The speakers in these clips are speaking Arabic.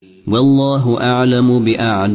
والله أعلم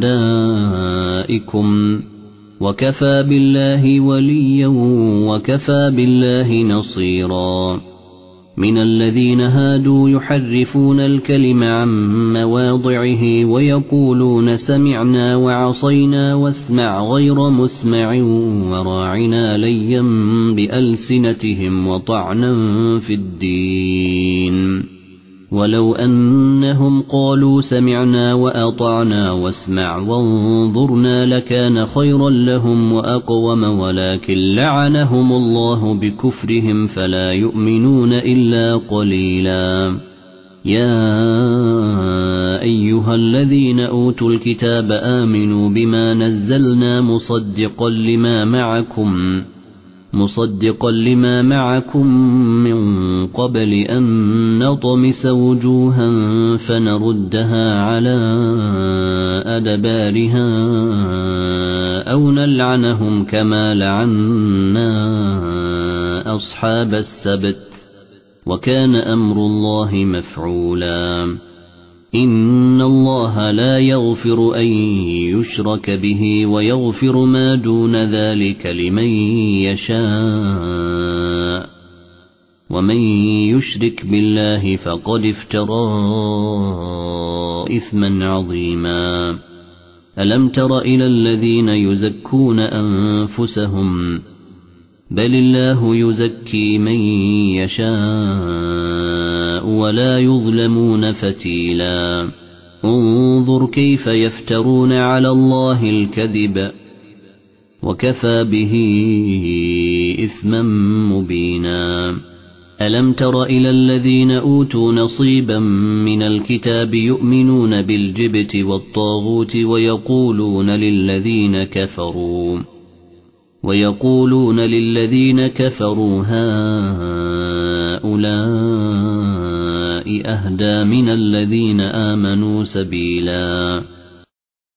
بأعدائكم وكفى بالله وليا وكفى بالله نصيرا من الذين هادوا يحرفون الكلم عن مواضعه ويقولون سمعنا وعصينا واسمع غير مسمع وراعنا ليا بألسنتهم وطعنا في الدين ولو أنهم قالوا سمعنا وأطعنا واسمع وانظرنا لكان خيرا لهم وأقوم ولكن لعنهم الله بكفرهم فلا يؤمنون إلا قليلا يا أيها الذين أوتوا الكتاب آمنوا بما نزلنا مصدقا لما معكم من قبل أن نطمس وجوها فنردها على أدبارها أو نلعنهم كما لعنا أصحاب السبت وكان أمر الله مفعولا إن الله لا يغفر أن يشرك به ويغفر ما دون ذلك لمن يشاء ومن يشرك بالله فقد افترى إثما عظيما ألم تر إلى الذين يزكون أنفسهم بل الله يزكي من يشاء ولا يظلمون فتيلا انظر كيف يفترون على الله الكذب وكفى به إثما مبينا ألم تر إلى الذين أوتوا نصيبا من الكتاب يؤمنون بالجبت والطاغوت ويقولون للذين كفروا هؤلاء أهدى من الذين آمنوا سبيلا